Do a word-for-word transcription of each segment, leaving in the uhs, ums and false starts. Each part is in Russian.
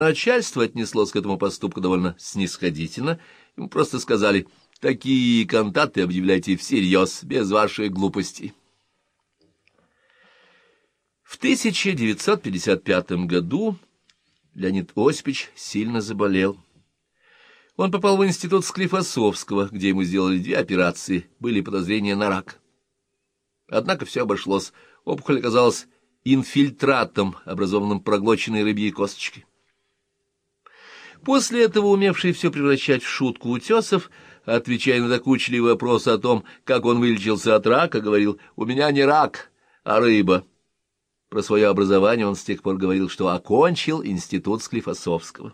Начальство отнеслось к этому поступку довольно снисходительно. Ему просто сказали: такие кантаты объявляйте всерьез, без ваших глупостей. В тысяча девятьсот пятьдесят пятом году Леонид Осипович сильно заболел. Он попал в институт Склифосовского, где ему сделали две операции, были подозрения на рак. Однако все обошлось. Опухоль оказалась инфильтратом, образованным проглоченной рыбьей косточкой. После этого умевший все превращать в шутку Утесов, отвечая на докучливый вопрос о том, как он вылечился от рака, говорил: «У меня не рак, а рыба». Про свое образование он с тех пор говорил, что окончил институт Склифосовского.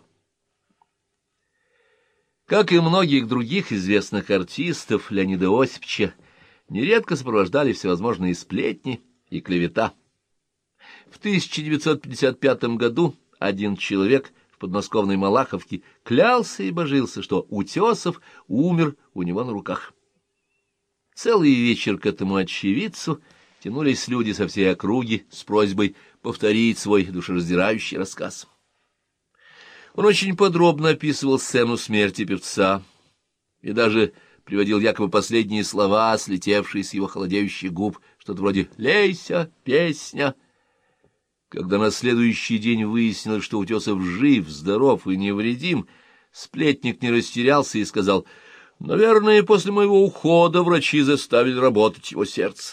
Как и многих других известных артистов, Леонида Осиповича нередко сопровождали всевозможные сплетни и клевета. В тысяча девятьсот пятьдесят пятом году один человек в подмосковной Малаховке клялся и божился, что Утесов умер у него на руках. Целый вечер к этому очевидцу тянулись люди со всей округи с просьбой повторить свой душераздирающий рассказ. Он очень подробно описывал сцену смерти певца и даже приводил якобы последние слова, слетевшие с его холодеющих губ, что-то вроде «Лейся, песня». Когда на следующий день выяснилось, что Утесов жив, здоров и невредим, сплетник не растерялся и сказал: «Наверное, после моего ухода врачи заставили работать его сердце».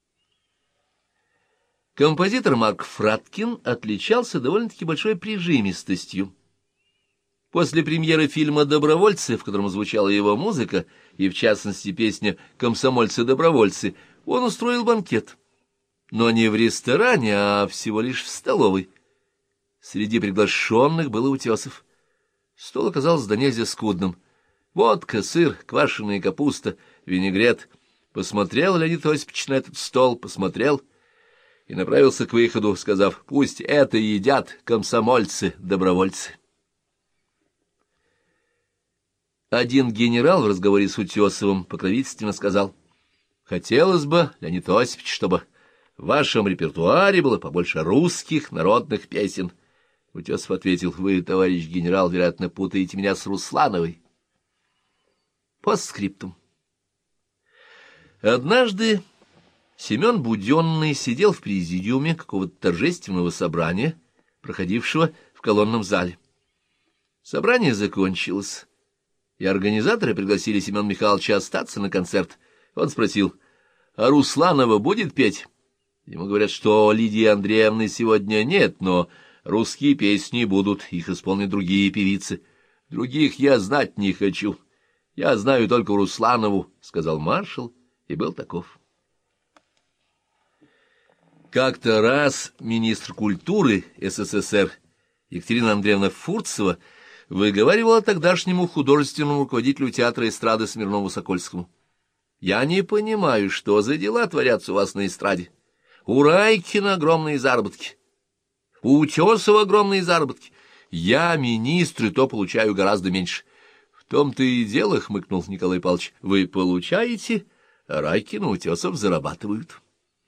Композитор Марк Фраткин отличался довольно-таки большой прижимистостью. После премьеры фильма «Добровольцы», в котором звучала его музыка, и в частности песня «Комсомольцы-добровольцы», он устроил банкет. Но не в ресторане, а всего лишь в столовой. Среди приглашенных был Утесов. Стол оказался до нельзя скудным. Водка, сыр, квашеная капуста, винегрет. Посмотрел Леонид Осипович на этот стол, посмотрел и направился к выходу, сказав: «Пусть это едят комсомольцы-добровольцы». Один генерал в разговоре с Утесовым покровительственно сказал: «Хотелось бы, Леонид Осипович, чтобы в вашем репертуаре было побольше русских народных песен». Утесов ответил: «Вы, товарищ генерал, вероятно, путаете меня с Руслановой». Постскриптум. Однажды Семен Буденный сидел в президиуме какого-то торжественного собрания, проходившего в колонном зале. Собрание закончилось, и организаторы пригласили Семена Михайловича остаться на концерт. Он спросил: «А Русланова будет петь?» Ему говорят, что Лидии Андреевны сегодня нет, но русские песни будут, их исполнят другие певицы. «Других я знать не хочу. Я знаю только Русланову», — сказал маршал, и был таков. Как-то раз министр культуры СССР Екатерина Андреевна Фурцева выговаривала тогдашнему художественному руководителю театра эстрады Смирнову-Сокольскому: «Я не понимаю, что за дела творятся у вас на эстраде. У Райкина огромные заработки, у Утесова огромные заработки. Я, министр, и то получаю гораздо меньше». «В том-то и дело, — хмыкнул Николай Павлович, — вы получаете, а Райкин и Утесов зарабатывают».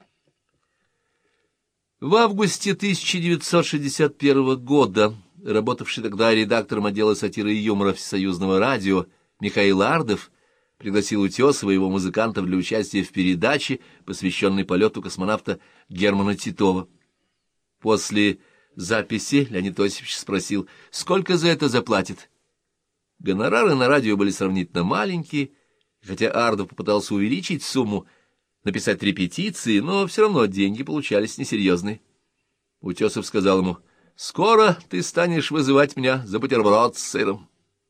В августе тысяча девятьсот шестьдесят первого года работавший тогда редактором отдела сатиры и юмора Всесоюзного радио Михаил Ардов пригласил Утесова и его музыкантов для участия в передаче, посвященной полету космонавта Германа Титова. После записи Леонид Осипович спросил, сколько за это заплатит. Гонорары на радио были сравнительно маленькие, хотя Ардов попытался увеличить сумму, написать репетиции, но все равно деньги получались несерьезные. Утесов сказал ему: «Скоро ты станешь вызывать меня за бутерброд с сыром».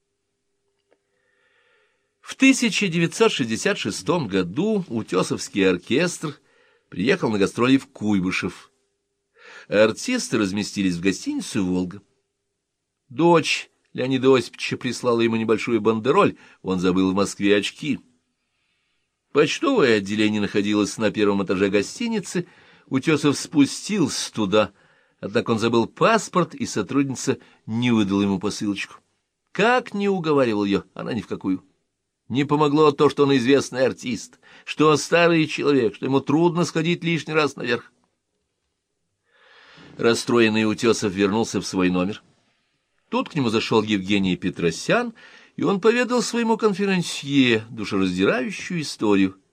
В тысяча девятьсот шестьдесят шестом году Утесовский оркестр приехал на гастроли в Куйбышев. Артисты разместились в гостинице «Волга». Дочь Леонида Осиповича прислала ему небольшую бандероль, он забыл в Москве очки. Почтовое отделение находилось на первом этаже гостиницы, Утесов спустился туда, однако он забыл паспорт, и сотрудница не выдала ему посылочку. Как ни уговаривал ее, она ни в какую. Не помогло то, что он известный артист, что старый человек, что ему трудно сходить лишний раз наверх. Расстроенный Утесов вернулся в свой номер. Тут к нему зашел Евгений Петросян, и он поведал своему конферансье душераздирающую историю